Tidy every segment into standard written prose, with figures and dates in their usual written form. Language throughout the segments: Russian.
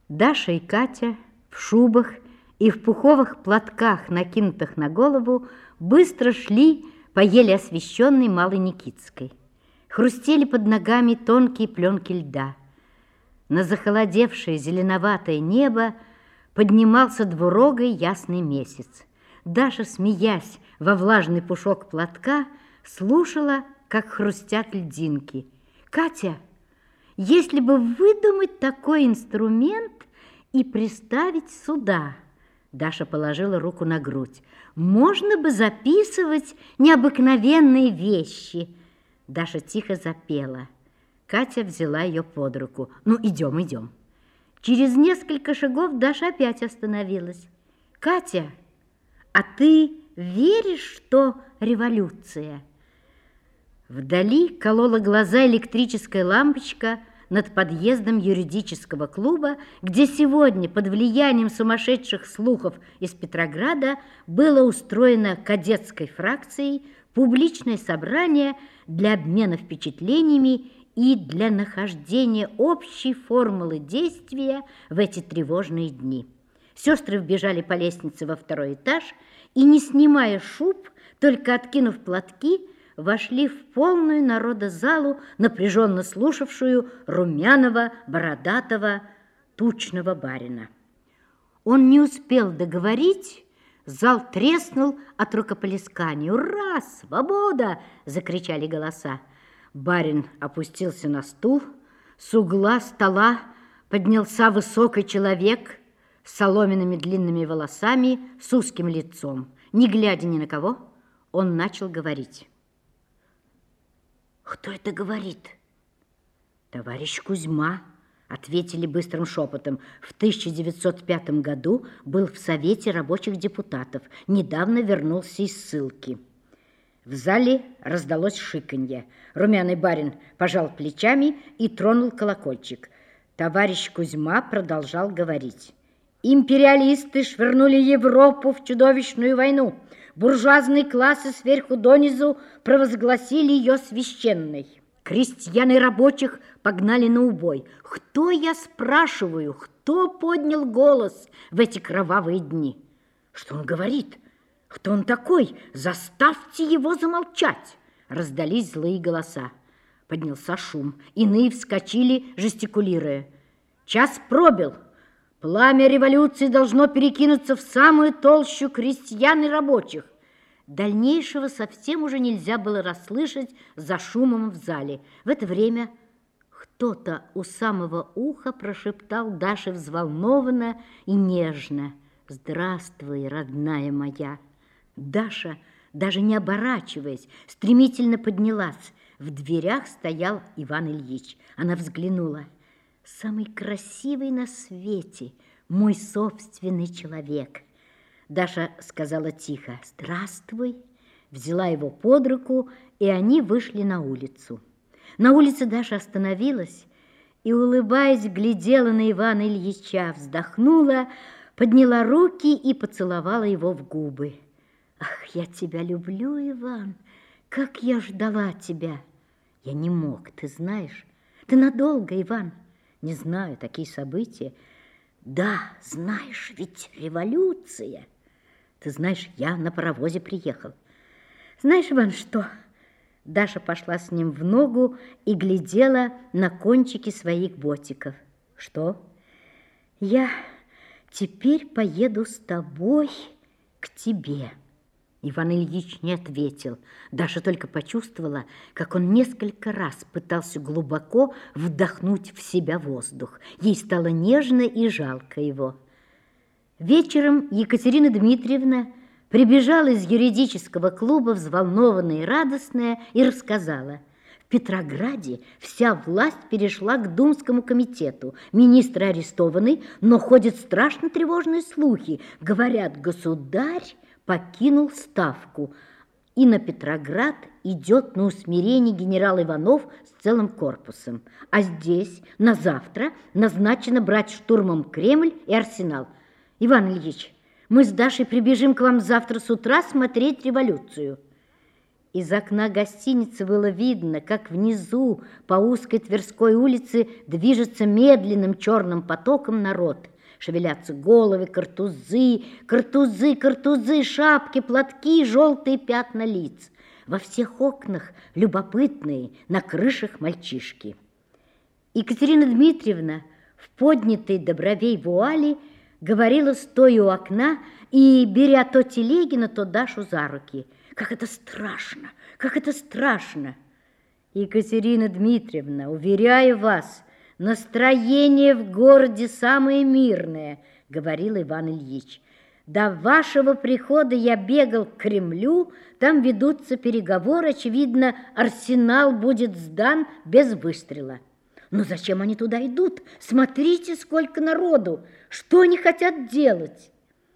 Даша и Катя в шубах и в пуховых платках, накинутых на голову, быстро шли по еле освещенной Малой Никитской. Хрустели под ногами тонкие пленки льда. На захолодевшее зеленоватое небо поднимался двурогой ясный месяц. Даша, смеясь во влажный пушок платка, слушала, как хрустят льдинки. «Катя, если бы выдумать такой инструмент и приставить сюда...» Даша положила руку на грудь. «Можно бы записывать необыкновенные вещи». Даша тихо запела. Катя взяла ее под руку. «Ну, идем, идем». Через несколько шагов Даша опять остановилась. «Катя, а ты веришь, что революция?» Вдали колола глаза электрическая лампочка над подъездом юридического клуба, где сегодня под влиянием сумасшедших слухов из Петрограда было устроено кадетской фракцией публичное собрание для обмена впечатлениями и для нахождения общей формулы действия в эти тревожные дни. Сестры вбежали по лестнице во второй этаж и, не снимая шуб, только откинув платки, вошли в полную народозалу, напряженно слушавшую румяного, бородатого, тучного барина. Он не успел договорить, зал треснул от рукоплесканий. «Ура! Свобода!» – закричали голоса. Барин опустился на стул, с угла стола поднялся высокий человек с соломенными длинными волосами, с узким лицом. Не глядя ни на кого, он начал говорить. «Кто это говорит?» «Товарищ Кузьма», — ответили быстрым шепотом. «В 1905 году был в Совете рабочих депутатов. Недавно вернулся из ссылки». В зале раздалось шиканье. Румяный барин пожал плечами и тронул колокольчик. Товарищ Кузьма продолжал говорить. «Империалисты швырнули Европу в чудовищную войну. Буржуазные классы сверху донизу провозгласили ее священной. Крестьян и рабочих погнали на убой. Кто, я спрашиваю, кто поднял голос в эти кровавые дни? Что он говорит? Кто он такой? Заставьте его замолчать!» Раздались злые голоса. Поднялся шум. Иные вскочили, жестикулируя. «Час пробил. Пламя революции должно перекинуться в самую толщу крестьян и рабочих». Дальнейшего совсем уже нельзя было расслышать за шумом в зале. В это время кто-то у самого уха прошептал Даше взволнованно и нежно: «Здравствуй, родная моя». Даша, даже не оборачиваясь, стремительно поднялась. В дверях стоял Иван Ильич. Она взглянула. «Самый красивый на свете, мой собственный человек». Даша сказала тихо: «Здравствуй», взяла его под руку, и они вышли на улицу. На улице Даша остановилась и, улыбаясь, глядела на Ивана Ильича, вздохнула, подняла руки и поцеловала его в губы. «Ах, я тебя люблю, Иван, как я ждала тебя!» «Я не мог, ты знаешь. Ты надолго, Иван?» «Не знаю, такие события». «Да, знаешь, ведь революция». «Ты знаешь, я на паровозе приехал». «Знаешь, Иван, что?» Даша пошла с ним в ногу и глядела на кончики своих ботиков. «Что?» «Я теперь поеду с тобой к тебе». Иван Ильич не ответил. Даша только почувствовала, как он несколько раз пытался глубоко вдохнуть в себя воздух. Ей стало нежно и жалко его. Вечером Екатерина Дмитриевна прибежала из юридического клуба, взволнованная и радостная, и рассказала: в Петрограде вся власть перешла к Думскому комитету. Министры арестованы, но ходят страшно тревожные слухи. Говорят, государь покинул Ставку, и на Петроград идет на усмирение генерал Иванов с целым корпусом. А здесь на завтра назначено брать штурмом Кремль и Арсенал. Иван Ильич, мы с Дашей прибежим к вам завтра с утра смотреть революцию». Из окна гостиницы было видно, как внизу по узкой Тверской улице движется медленным черным потоком народ. Шевелятся головы, картузы, картузы, картузы, шапки, платки, желтые пятна лиц. Во всех окнах любопытные, на крышах мальчишки. Екатерина Дмитриевна в поднятой до бровей вуали говорила, стоя у окна и беря то Телегина, то Дашу за руки. Как это страшно, как это страшно! Екатерина Дмитриевна, уверяю вас, настроение в городе самое мирное, говорил Иван Ильич. До вашего прихода я бегал к Кремлю, там ведутся переговоры, очевидно, арсенал будет сдан без выстрела. Но зачем они туда идут? Смотрите, сколько народу! Что они хотят делать?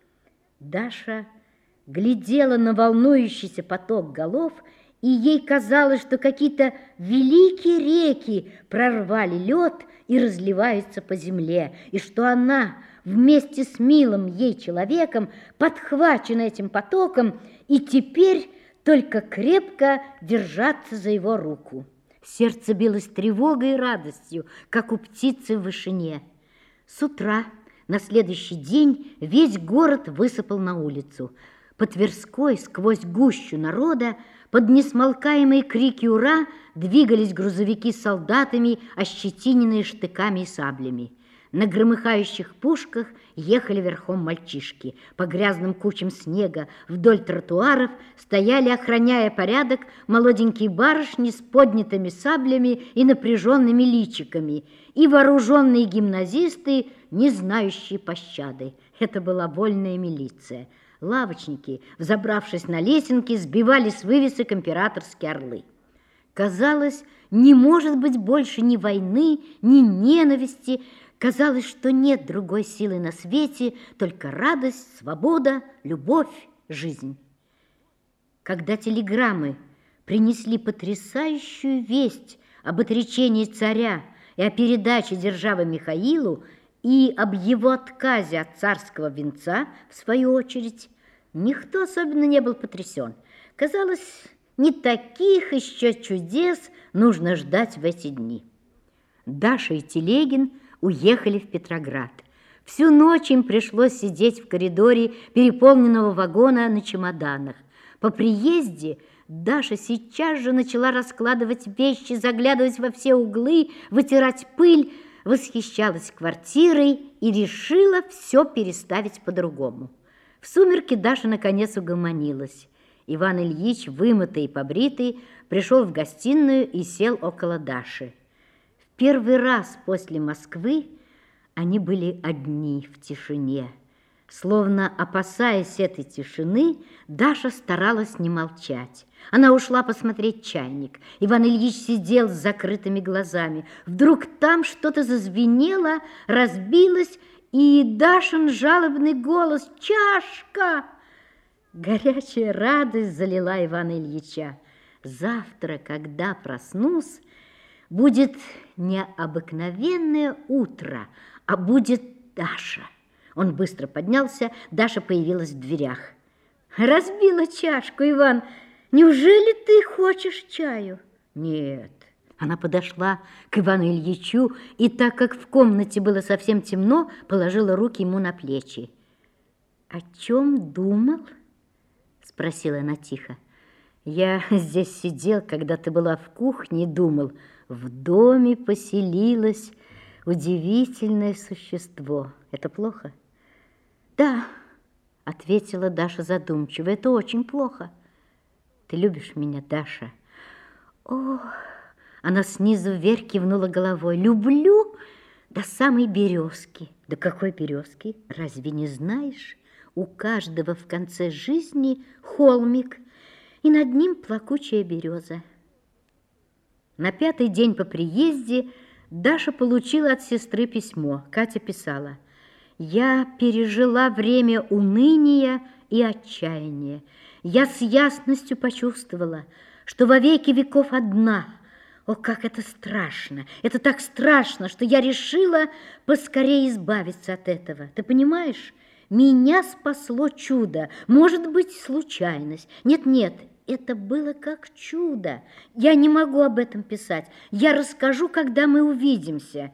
Даша глядела на волнующийся поток голов, и ей казалось, что какие-то великие реки прорвали лед и разливаются по земле, и что она вместе с милым ей человеком подхвачена этим потоком, и теперь только крепко держаться за его руку. Сердце билось тревогой и радостью, как у птицы в вышине. С утра на следующий день весь город высыпал на улицу. По Тверской, сквозь гущу народа, под несмолкаемые крики «Ура!» двигались грузовики с солдатами, ощетиненные штыками и саблями. На громыхающих пушках ехали верхом мальчишки. По грязным кучам снега вдоль тротуаров стояли, охраняя порядок, молоденькие барышни с поднятыми саблями и напряженными личиками, и вооруженные гимназисты, не знающие пощады. Это была вольная милиция. Лавочники, взобравшись на лесенки, сбивали с вывесок императорские орлы. Казалось, не может быть больше ни войны, ни ненависти. Казалось, что нет другой силы на свете, только радость, свобода, любовь, жизнь. Когда телеграммы принесли потрясающую весть об отречении царя и о передаче державы Михаилу, и об его отказе от царского венца, в свою очередь, никто особенно не был потрясен. Казалось, не таких еще чудес нужно ждать в эти дни. Даша и Телегин уехали в Петроград. Всю ночь им пришлось сидеть в коридоре переполненного вагона на чемоданах. По приезде Даша сейчас же начала раскладывать вещи, заглядывать во все углы, вытирать пыль, восхищалась квартирой и решила все переставить по-другому. В сумерки Даша наконец угомонилась. Иван Ильич, вымытый и побритый, пришел в гостиную и сел около Даши. В первый раз после Москвы они были одни в тишине. Словно опасаясь этой тишины, Даша старалась не молчать. Она ушла посмотреть чайник. Иван Ильич сидел с закрытыми глазами. Вдруг там что-то зазвенело, разбилось, и Дашин жалобный голос: «Чашка!» Горячая радость залила Ивана Ильича. Завтра, когда проснусь, будет не обыкновенное утро, а будет Даша. Он быстро поднялся, Даша появилась в дверях. «Разбила чашку, Иван. Неужели ты хочешь чаю?» «Нет». Она подошла к Ивану Ильичу и, так как в комнате было совсем темно, положила руки ему на плечи. «О чем думал?» — спросила она тихо. «Я здесь сидел, когда ты была в кухне, и думал, в доме поселилось удивительное существо. Это плохо?» «Да», — ответила Даша задумчиво, — «это очень плохо». «Ты любишь меня, Даша?» «О!» — она снизу вверх кивнула головой. «Люблю до самой березки». «До какой березки? Разве не знаешь? У каждого в конце жизни холмик, и над ним плакучая береза». На 5-й день по приезде Даша получила от сестры письмо. Катя писала: «Я пережила время уныния и отчаяния. Я с ясностью почувствовала, что во веки веков одна. О, как это страшно! Это так страшно, что я решила поскорее избавиться от этого. Ты понимаешь? Меня спасло чудо, может быть, случайность. Нет-нет, Это было как чудо. Я не могу об этом писать. Я расскажу, когда мы увидимся.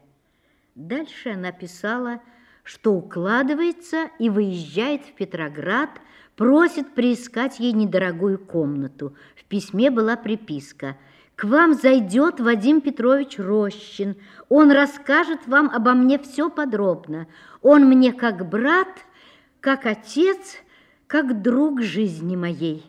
Дальше она писала, что укладывается и выезжает в Петроград, просит приискать ей недорогую комнату. В письме была приписка: «К вам зайдет Вадим Петрович Рощин. Он расскажет вам обо мне все подробно. Он мне как брат, как отец, как друг жизни моей».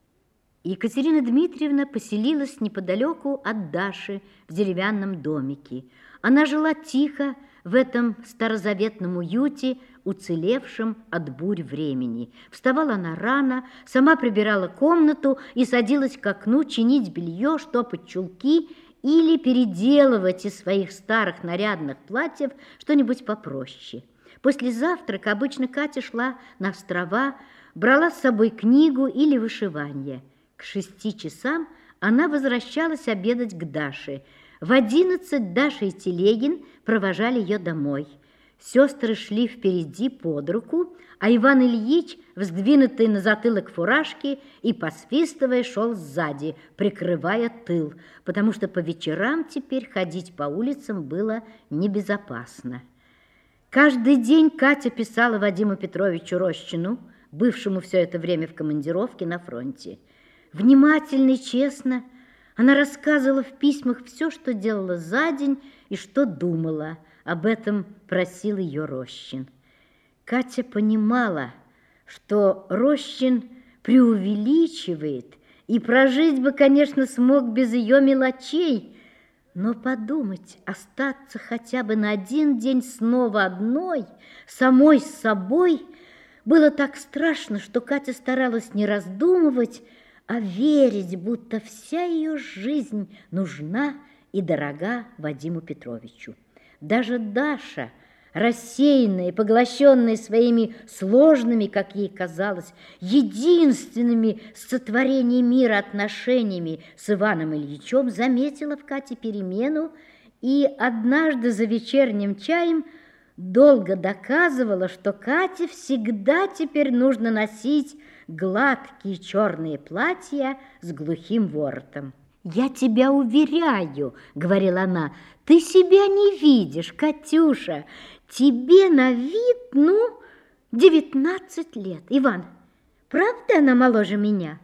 Екатерина Дмитриевна поселилась неподалеку от Даши в деревянном домике. Она жила тихо в этом старозаветном уюте, уцелевшем от бурь времени. Вставала она рано, сама прибирала комнату и садилась к окну чинить белье, штопать чулки или переделывать из своих старых нарядных платьев что-нибудь попроще. После завтрака обычно Катя шла на острова, брала с собой книгу или вышивание. К 6 часам она возвращалась обедать к Даше. В 11 Даша и Телегин провожали ее домой. Сестры шли впереди под руку, а Иван Ильич, вздвинутый на затылок фуражки и посвистывая, шел сзади, прикрывая тыл, потому что по вечерам теперь ходить по улицам было небезопасно. Каждый день Катя писала Вадиму Петровичу Рощину, бывшему все это время в командировке на фронте. Внимательно и честно она рассказывала в письмах все, что делала за день и что думала. Об этом просил ее Рощин. Катя понимала, что Рощин преувеличивает и прожить бы, конечно, смог без ее мелочей, но подумать, остаться хотя бы на один день снова одной, самой с собой, было так страшно, что Катя старалась не раздумывать, а верить, будто вся ее жизнь нужна и дорога Вадиму Петровичу. Даже Даша, рассеянная и поглощенная своими сложными, как ей казалось, единственными с сотворением мира отношениями с Иваном Ильичем, заметила в Кате перемену и однажды за вечерним чаем долго доказывала, что Кате всегда теперь нужно носить гладкие черные платья с глухим воротом. «Я тебя уверяю, — говорила она, — ты себя не видишь, Катюша. Тебе на вид, 19 лет. Иван, правда она моложе меня?»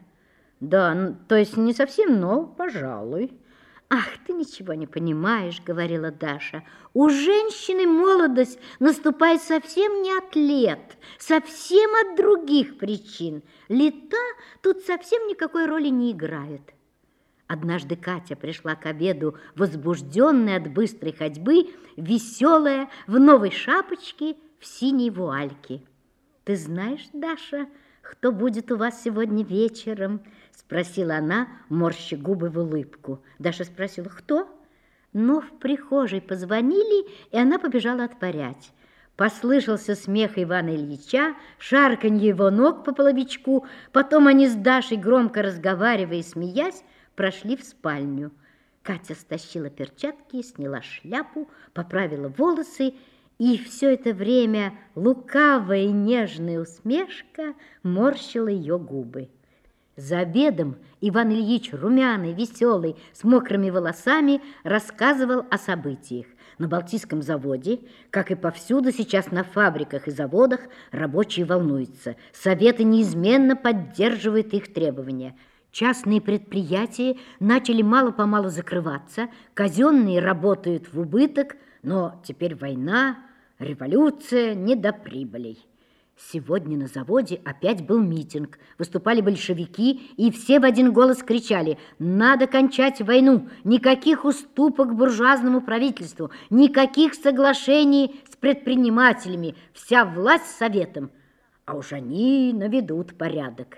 «Да, то есть не совсем, но, пожалуй». «Ах, ты ничего не понимаешь, — говорила Даша. У женщины молодость наступает совсем не от лет, совсем от других причин. Лета тут совсем никакой роли не играют». Однажды Катя пришла к обеду, возбужденная от быстрой ходьбы, веселая, в новой шапочке, в синей вуальке. «Ты знаешь, Даша, кто будет у вас сегодня вечером?» — спросила она, морща губы в улыбку. Даша спросила: «Кто?» Но в прихожей позвонили, и она побежала отворять. Послышался смех Ивана Ильича, шарканье его ног по половичку. Потом они с Дашей, громко разговаривая и смеясь, прошли в спальню. Катя стащила перчатки, сняла шляпу, поправила волосы, и все это время лукавая и нежная усмешка морщила ее губы. За обедом Иван Ильич, румяный, веселый, с мокрыми волосами, рассказывал о событиях. На Балтийском заводе, как и повсюду сейчас на фабриках и заводах, рабочие волнуются. Советы неизменно поддерживают их требования. Частные предприятия начали мало-помалу закрываться, казенные работают в убыток, но теперь война, революция, не до прибылей. Сегодня на заводе опять был митинг. Выступали большевики, и все в один голос кричали: «Надо кончать войну! Никаких уступок буржуазному правительству! Никаких соглашений с предпринимателями! Вся власть советом!» А уж они наведут порядок.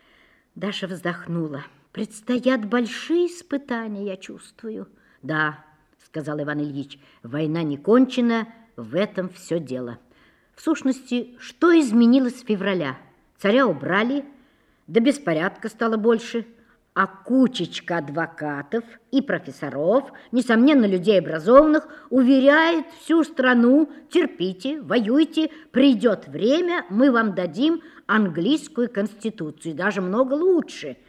Даша вздохнула. «Предстоят большие испытания, я чувствую». «Да, — сказал Иван Ильич, — война не кончена, в этом все дело». В сущности, что изменилось с февраля? Царя убрали, да беспорядка стало больше, а кучечка адвокатов и профессоров, несомненно, людей образованных, уверяет всю страну: терпите, воюйте, придет время, мы вам дадим английскую конституцию, даже много лучше.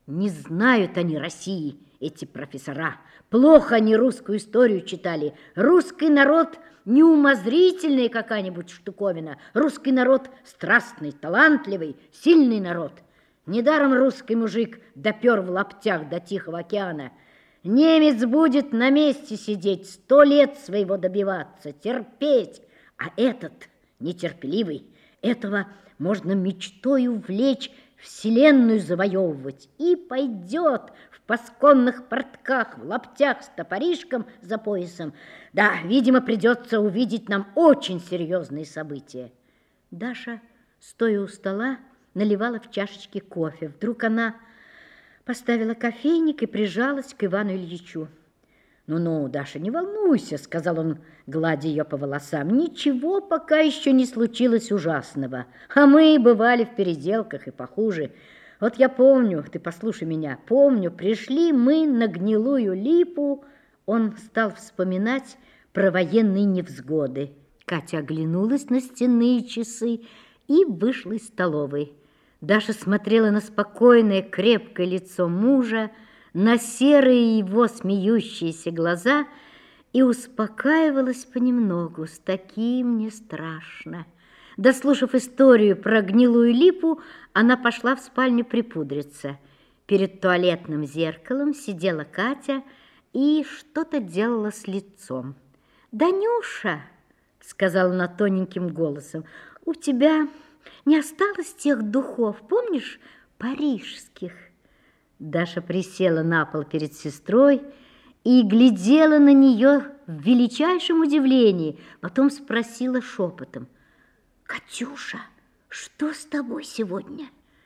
Не знают они России, эти профессора. Плохо они русскую историю читали. Русский народ неумозрительная какая-нибудь штуковина. Русский народ страстный, талантливый, сильный народ. Недаром русский мужик допер в лаптях до Тихого океана. Немец будет на месте сидеть, 100 лет своего добиваться, терпеть. А этот нетерпеливый, этого можно мечтой увлечь, вселенную завоевывать. И пойдет в пасконных портках, в лаптях с топоришком за поясом. Да, видимо, придется увидеть нам очень серьезные события. Даша, стоя у стола, наливала в чашечки кофе. Вдруг она поставила кофейник и прижалась к Ивану Ильичу. «Ну-ну, Даша, не волнуйся», — сказал он, гладя ее по волосам. «Ничего пока еще не случилось ужасного, а мы бывали в переделках и похуже. Вот я помню, ты послушай меня, помню, пришли мы на Гнилую Липу». Он стал вспоминать про военные невзгоды. Катя оглянулась на стенные часы и вышла из столовой. Даша смотрела на спокойное, крепкое лицо мужа, на серые его смеющиеся глаза и успокаивалась понемногу. С таким не страшно. Дослушав историю про Гнилую Липу, она пошла в спальню припудриться. Перед туалетным зеркалом сидела Катя и что-то делала с лицом. «Данюша», — сказала она тоненьким голосом, — «у тебя не осталось тех духов, помнишь, парижских?» Даша присела на пол перед сестрой и глядела на нее в величайшем удивлении, потом спросила шепотом: «Катюша, что с тобой сегодня?»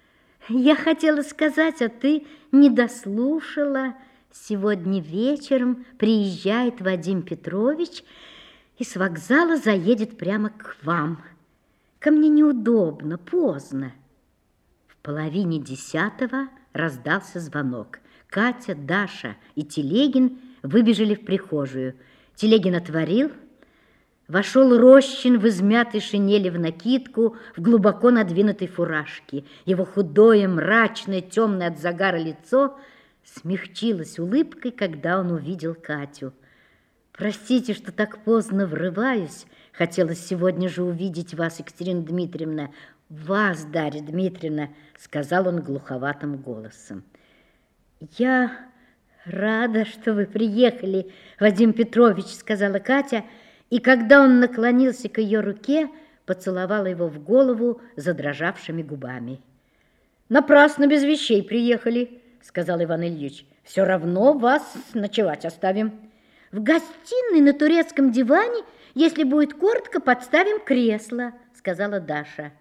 «Я хотела сказать, а ты не дослушала. Сегодня вечером приезжает Вадим Петрович и с вокзала заедет прямо к вам. Ко мне неудобно, поздно». В половине 10 раздался звонок. Катя, Даша и Телегин выбежали в прихожую. Телегин отворил. Вошел Рощин в измятой шинели в накидку, в глубоко надвинутой фуражке. Его худое, мрачное, темное от загара лицо смягчилось улыбкой, когда он увидел Катю. «Простите, что так поздно врываюсь. Хотелось сегодня же увидеть вас, Екатерина Дмитриевна». «Вас, Дарья Дмитриевна», — сказал он глуховатым голосом. «Я рада, что вы приехали, Вадим Петрович», — сказала Катя, и когда он наклонился к ее руке, поцеловала его в голову задрожавшими губами. «Напрасно без вещей приехали», — сказал Иван Ильич. «Все равно вас ночевать оставим. В гостиной на турецком диване, если будет коротко, подставим кресло», — сказала Даша.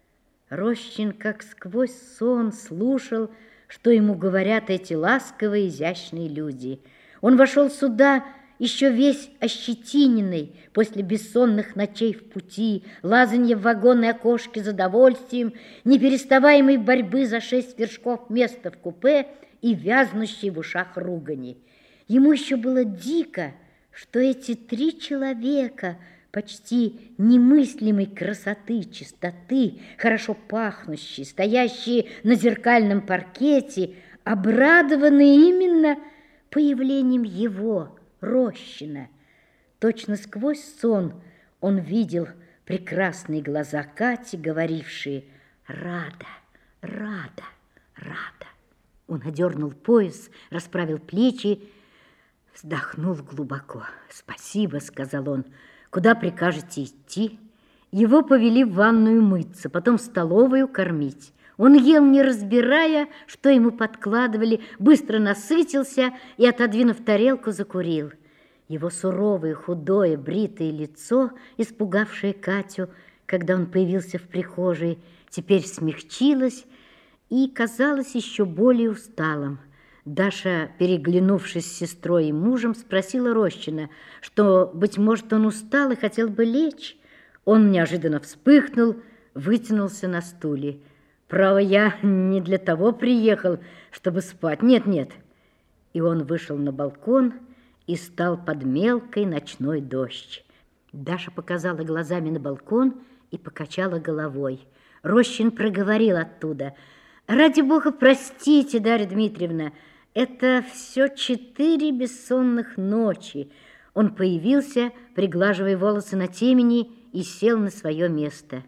Рощин, как сквозь сон, слушал, что ему говорят эти ласковые, изящные люди. Он вошел сюда еще весь ощетиненный после бессонных ночей в пути, лазанья в вагонной окошке за довольствием, непереставаемой борьбы за 6 вершков места в купе и вязнущей в ушах ругани. Ему еще было дико, что эти 3 человека почти немыслимой красоты, чистоты, хорошо пахнущие, стоящие на зеркальном паркете, обрадованы именно появлением его, Рощина. Точно сквозь сон он видел прекрасные глаза Кати, говорившие: «Рада, рада, рада». Он одернул пояс, расправил плечи, вздохнул глубоко. «Спасибо», — сказал он. «Куда прикажете идти?» Его повели в ванную мыться, потом в столовую кормить. Он ел, не разбирая, что ему подкладывали, быстро насытился и, отодвинув тарелку, закурил. Его суровое, худое, бритое лицо, испугавшее Катю, когда он появился в прихожей, теперь смягчилось и казалось еще более усталым. Даша, переглянувшись с сестрой и мужем, спросила Рощина, что, быть может, он устал и хотел бы лечь. Он неожиданно вспыхнул, вытянулся на стуле. «Право, я не для того приехал, чтобы спать. Нет, нет». И он вышел на балкон и стал под мелкий ночной дождь. Даша показала глазами на балкон и покачала головой. Рощин проговорил оттуда: Ради бога, простите, Дарья Дмитриевна, это все 4 бессонных ночи. Он появился, приглаживая волосы на темени, и сел на свое место.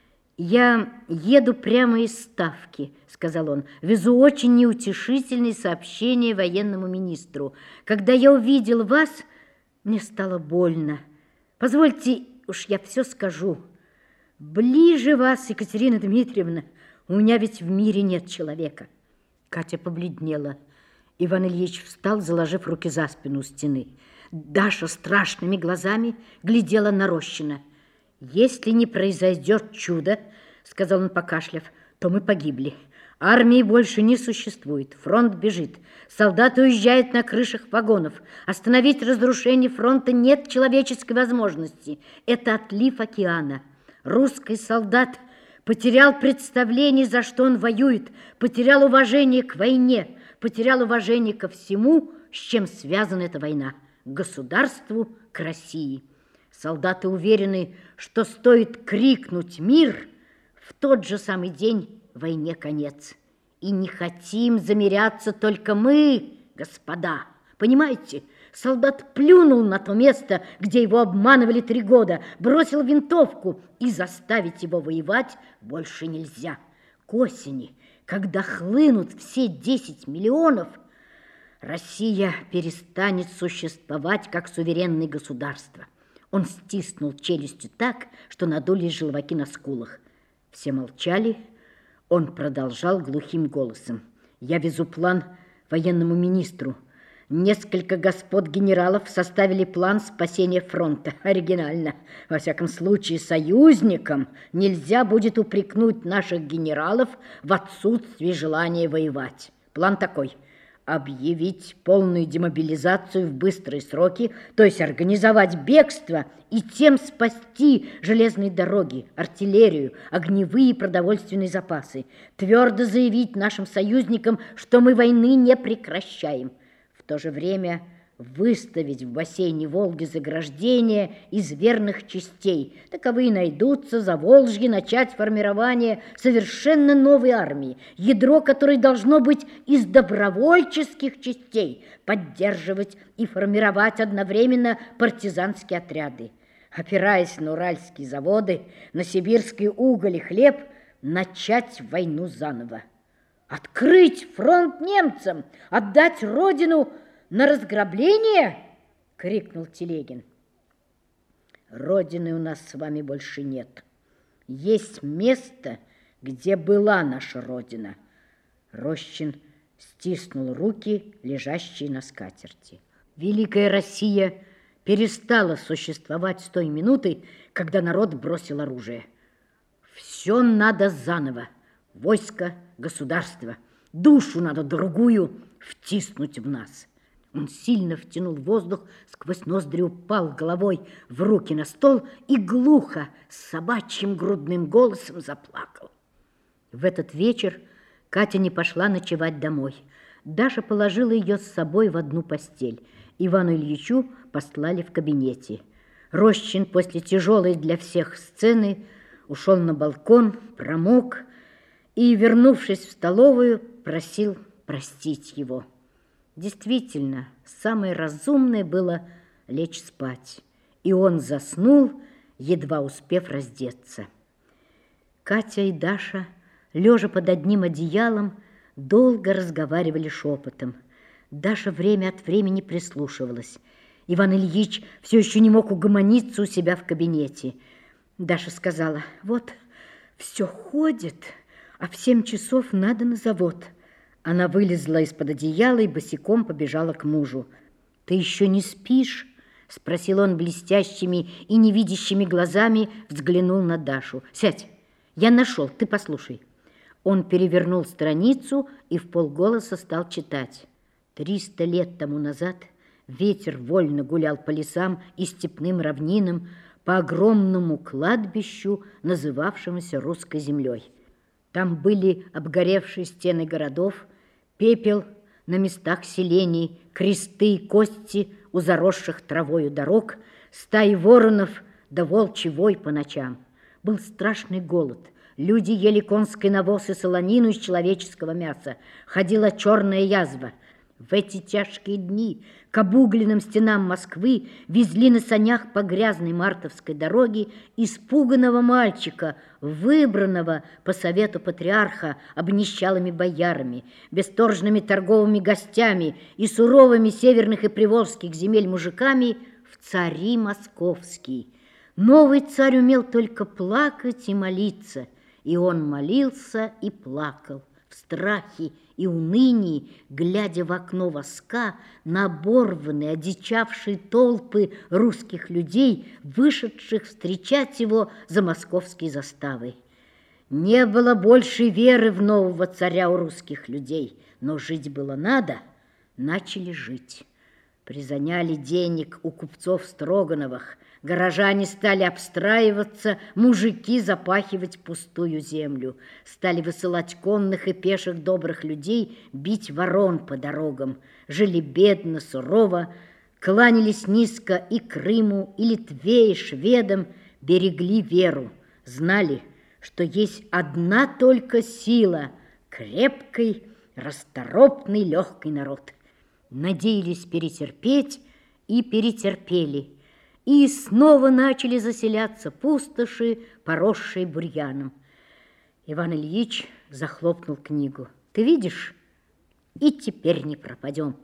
«Я еду прямо из Ставки», — сказал он. «Везу очень неутешительные сообщения военному министру. Когда я увидел вас, мне стало больно. Позвольте, уж я все скажу. Ближе вас, Екатерина Дмитриевна, у меня ведь в мире нет человека». Катя побледнела. Иван Ильич встал, заложив руки за спину у стены. Даша страшными глазами глядела на Рощина. «Если не произойдет чудо, — сказал он, покашляв, — то мы погибли. Армии больше не существует, фронт бежит, солдаты уезжают на крышах вагонов. Остановить разрушение фронта нет человеческой возможности. Это отлив океана. Русский солдат потерял представление, за что он воюет, потерял уважение к войне, потерял уважение ко всему, с чем связана эта война, к государству, к России. Солдаты уверены, что стоит крикнуть «Мир!», в тот же самый день войне конец. И не хотим замиряться только мы, господа. Понимаете, солдат плюнул на то место, где его обманывали 3 года, бросил винтовку, и заставить его воевать больше нельзя. К осени, когда хлынут все 10 миллионов, Россия перестанет существовать как суверенное государство. Он стиснул челюстью так, что надулись желваки на скулах. Все молчали. Он продолжал глухим голосом. «Я везу план военному министру. Несколько господ генералов составили план спасения фронта. Оригинально. Во всяком случае, союзникам нельзя будет упрекнуть наших генералов в отсутствии желания воевать. План такой: объявить полную демобилизацию в быстрые сроки, то есть организовать бегство и тем спасти железные дороги, артиллерию, огневые и продовольственные запасы. Твердо заявить нашим союзникам, что мы войны не прекращаем. В то же время выставить в бассейне Волги заграждения из верных частей. Таковые найдутся, Заволжье, начать формирование совершенно новой армии, ядро которой должно быть из добровольческих частей, поддерживать и формировать одновременно партизанские отряды. Опираясь на уральские заводы, на сибирский уголь и хлеб, начать войну заново. Открыть фронт немцам, отдать родину на разграбление? — крикнул Телегин. Родины у нас с вами больше нет. Есть место, где была наша родина. Рощин стиснул руки, лежащие на скатерти. Великая Россия перестала существовать с той минуты, когда народ бросил оружие. Все надо заново. Войско, государство. Душу надо другую втиснуть в нас. Он сильно втянул воздух, сквозь ноздри упал головой в руки на стол и глухо, с собачьим грудным голосом заплакал. В этот вечер Катя не пошла ночевать домой. Даша положила ее с собой в одну постель. Ивану Ильичу послали в кабинете. Рощин после тяжелой для всех сцены ушел на балкон, промок и, вернувшись в столовую, просил простить его. Действительно, самое разумное было лечь спать, и он заснул, едва успев раздеться. Катя и Даша, лежа под одним одеялом, долго разговаривали шепотом. Даша время от времени прислушивалась. Иван Ильич все еще не мог угомониться у себя в кабинете. Даша сказала: «Вот, все ходит, а в 7 часов надо на завод». Она вылезла из-под одеяла и босиком побежала к мужу. «Ты еще не спишь?» — спросил он блестящими и невидящими глазами, взглянул на Дашу. «Сядь, я нашел, ты послушай». Он перевернул страницу и вполголоса стал читать. 300 лет тому назад ветер вольно гулял по лесам и степным равнинам, по огромному кладбищу, называвшемуся русской землей. Там были обгоревшие стены городов, пепел на местах селений, кресты и кости у заросших травою дорог, стаи воронов да волчий вой по ночам. Был страшный голод, Люди ели конский навоз и солонину из человеческого мяса. Ходила черная язва. В эти тяжкие дни к обугленным стенам Москвы везли на санях по грязной мартовской дороге испуганного мальчика, выбранного по совету патриарха обнищалыми боярами, бесторжными торговыми гостями и суровыми северных и приволжских земель мужиками в цари московские. Новый царь умел только плакать и молиться, и он молился и плакал в страхе и унынии, глядя в окно воска на оборванные, одичавшие толпы русских людей, вышедших встречать его за московские заставы. Не было больше веры в нового царя у русских людей, но жить было надо, начали жить. Призаняли денег у купцов Строгановых, горожане стали обстраиваться, мужики запахивать пустую землю, стали высылать конных и пеших добрых людей бить ворон по дорогам, жили бедно, сурово, кланялись низко и Крыму, и Литве, и шведам, берегли веру, знали, что есть одна только сила — крепкий, расторопный, легкий народ. Надеялись перетерпеть и перетерпели. И снова начали заселяться пустоши, поросшие бурьяном. Иван Ильич захлопнул книгу. Ты видишь, и теперь не пропадем.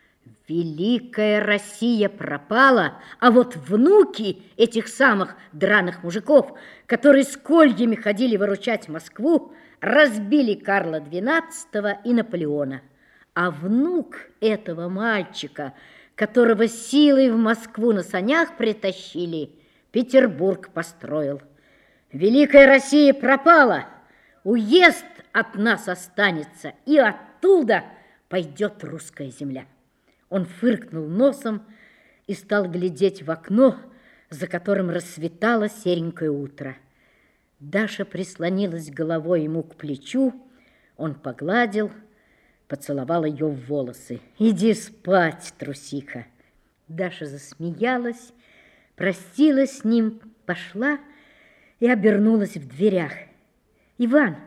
Великая Россия пропала, а вот внуки этих самых драных мужиков, которые с кольями ходили выручать Москву, разбили Карла XII и Наполеона. А внук этого мальчика, которого силой в Москву на санях притащили, Петербург построил. Великая Россия пропала, уезд от нас останется, и оттуда пойдет русская земля. Он фыркнул носом и стал глядеть в окно, за которым рассветало серенькое утро. Даша прислонилась головой ему к плечу, он погладил, поцеловал ее в волосы. «Иди спать, трусиха!» Даша засмеялась, простилась с ним, пошла и обернулась в дверях. «Иван,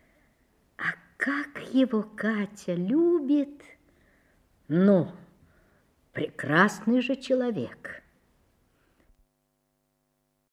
а как его Катя любит!» «Ну, прекрасный же человек!»